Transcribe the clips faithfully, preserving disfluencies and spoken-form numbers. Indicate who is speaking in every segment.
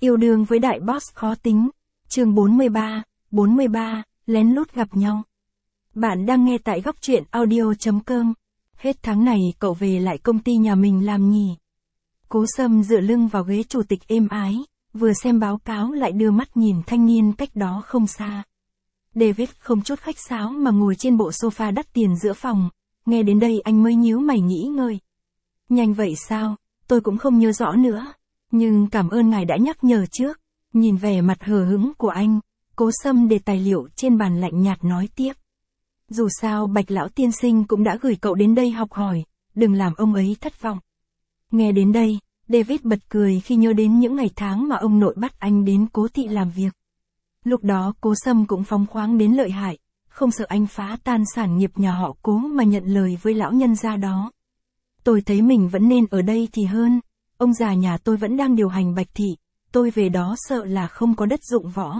Speaker 1: Yêu đương với đại boss khó tính. Chương bốn mươi ba, bốn mươi ba, lén lút gặp nhau. Bạn đang nghe tại góc truyện audio chấm com. Hết tháng này cậu về lại công ty nhà mình làm nhỉ? Cố Sâm dựa lưng vào ghế chủ tịch êm ái, vừa xem báo cáo lại đưa mắt nhìn thanh niên cách đó không xa. David không chút khách sáo mà ngồi trên bộ sofa đắt tiền giữa phòng, nghe đến đây anh mới nhíu mày nghĩ ngơi. Nhanh vậy sao, tôi cũng không nhớ rõ nữa, nhưng cảm ơn ngài đã nhắc nhở trước. Nhìn vẻ mặt hờ hững của anh, Cố Sâm để tài liệu trên bàn lạnh nhạt nói tiếp. Dù sao Bạch lão tiên sinh cũng đã gửi cậu đến đây học hỏi, đừng làm ông ấy thất vọng. Nghe đến đây, David bật cười khi nhớ đến những ngày tháng mà ông nội bắt anh đến Cố thị làm việc. Lúc đó Cố Sâm cũng phóng khoáng đến lợi hại, không sợ anh phá tan sản nghiệp nhà họ Cố mà nhận lời với lão nhân gia đó. Tôi thấy mình vẫn nên ở đây thì hơn, ông già nhà tôi vẫn đang điều hành Bạch thị, tôi về đó sợ là không có đất dụng võ.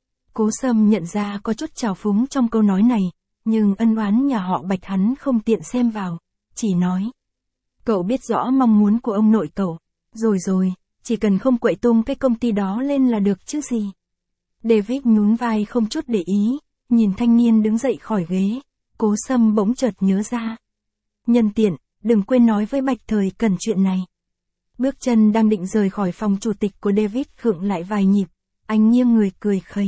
Speaker 1: Cố Sâm nhận ra có chút trào phúng trong câu nói này, nhưng ân oán nhà họ Bạch hắn không tiện xem vào, chỉ nói. Cậu biết rõ mong muốn của ông nội cậu, rồi rồi, chỉ cần không quậy tung cái công ty đó lên là được chứ gì. David nhún vai không chút để ý, nhìn thanh niên đứng dậy khỏi ghế, Cố Sâm bỗng chợt nhớ ra. Nhân tiện, đừng quên nói với Bạch Thời cần chuyện này. Bước chân đang định rời khỏi phòng chủ tịch của David khựng lại vài nhịp, anh nghiêng người cười khẩy.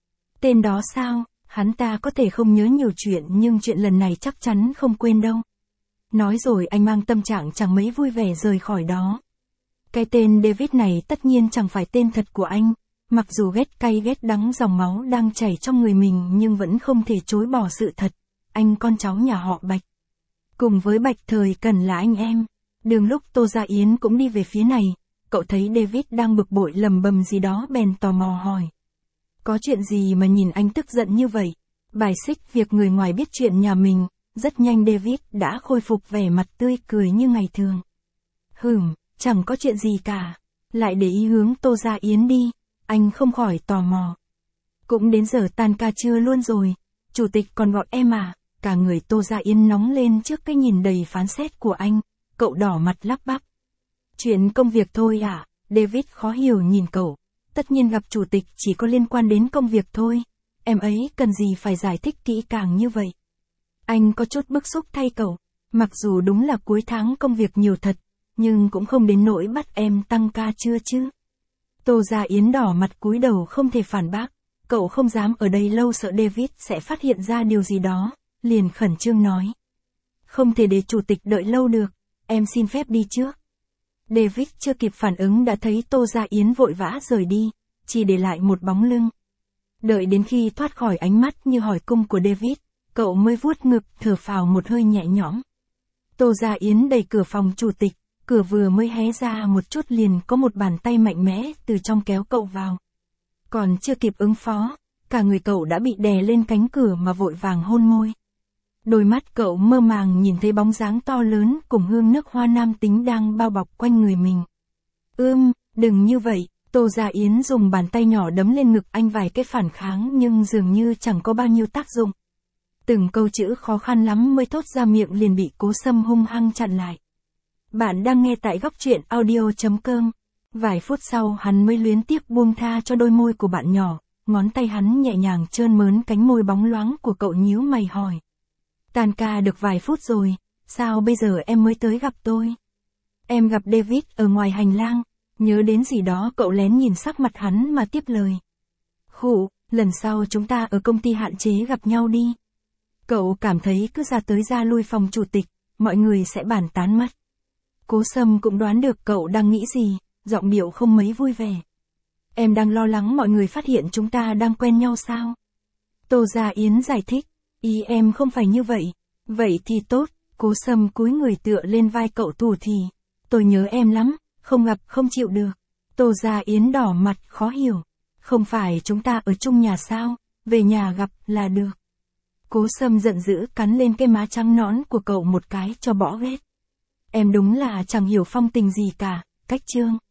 Speaker 1: Tên đó sao, hắn ta có thể không nhớ nhiều chuyện nhưng chuyện lần này chắc chắn không quên đâu. Nói rồi anh mang tâm trạng chẳng mấy vui vẻ rời khỏi đó. Cái tên David này tất nhiên chẳng phải tên thật của anh, mặc dù ghét cay ghét đắng dòng máu đang chảy trong người mình nhưng vẫn không thể chối bỏ sự thật, anh con cháu nhà họ Bạch. Cùng với Bạch Thời Cần là anh em. Đường lúc Tô Gia Yến cũng đi về phía này, cậu thấy David đang bực bội lầm bầm gì đó bèn tò mò hỏi. Có chuyện gì mà nhìn anh tức giận như vậy? Bài xích việc người ngoài biết chuyện nhà mình, rất nhanh David đã khôi phục vẻ mặt tươi cười như ngày thường. Hửm, chẳng có chuyện gì cả. Lại để ý hướng Tô Gia Yến đi, anh không khỏi tò mò. Cũng đến giờ tan ca trưa luôn rồi, chủ tịch còn gọi em à? Cả người Tô Gia Yến nóng lên trước cái nhìn đầy phán xét của anh, cậu đỏ mặt lắp bắp. Chuyện công việc thôi à? David khó hiểu nhìn cậu. Tất nhiên gặp chủ tịch chỉ có liên quan đến công việc thôi, em ấy cần gì phải giải thích kỹ càng như vậy. Anh có chút bức xúc thay cậu, mặc dù đúng là cuối tháng công việc nhiều thật, nhưng cũng không đến nỗi bắt em tăng ca trưa chứ. Tô Gia Yến đỏ mặt cúi đầu không thể phản bác, cậu không dám ở đây lâu sợ David sẽ phát hiện ra điều gì đó, liền khẩn trương nói. Không thể để chủ tịch đợi lâu được, em xin phép đi trước. David chưa kịp phản ứng đã thấy Tô Gia Yến vội vã rời đi, chỉ để lại một bóng lưng. Đợi đến khi thoát khỏi ánh mắt như hỏi cung của David, cậu mới vuốt ngực thở phào một hơi nhẹ nhõm. Tô Gia Yến đẩy cửa phòng chủ tịch, cửa vừa mới hé ra một chút liền có một bàn tay mạnh mẽ từ trong kéo cậu vào. Còn chưa kịp ứng phó, cả người cậu đã bị đè lên cánh cửa mà vội vàng hôn môi. Đôi mắt cậu mơ màng nhìn thấy bóng dáng to lớn cùng hương nước hoa nam tính đang bao bọc quanh người mình. Ưm, đừng như vậy, Tô Gia Yến dùng bàn tay nhỏ đấm lên ngực anh vài cái phản kháng nhưng dường như chẳng có bao nhiêu tác dụng. Từng câu chữ khó khăn lắm mới thốt ra miệng liền bị Cố Sâm hung hăng chặn lại. Bạn đang nghe tại góc truyện audio chấm com. Vài phút sau hắn mới luyến tiếc buông tha cho đôi môi của bạn nhỏ, ngón tay hắn nhẹ nhàng trơn mớn cánh môi bóng loáng của cậu nhíu mày hỏi. Tan ca được vài phút rồi, sao bây giờ em mới tới gặp tôi? Em gặp David ở ngoài hành lang, nhớ đến gì đó cậu lén nhìn sắc mặt hắn mà tiếp lời. Khụ, lần sau chúng ta ở công ty hạn chế gặp nhau đi. Cậu cảm thấy cứ ra tới ra lui phòng chủ tịch, mọi người sẽ bàn tán mất. Cố Sâm cũng đoán được cậu đang nghĩ gì, giọng điệu không mấy vui vẻ. Em đang lo lắng mọi người phát hiện chúng ta đang quen nhau sao? Tô Gia Yến giải thích. Ý em không phải như vậy. Vậy thì tốt, Cố Sâm cúi người tựa lên vai cậu thủ thì. Tôi nhớ em lắm, không gặp không chịu được. Tô Gia Yến đỏ mặt khó hiểu. Không phải chúng ta ở chung nhà sao, về nhà gặp là được. Cố Sâm giận dữ cắn lên cái má trắng nõn của cậu một cái cho bỏ ghét. Em đúng là chẳng hiểu phong tình gì cả, cách trương.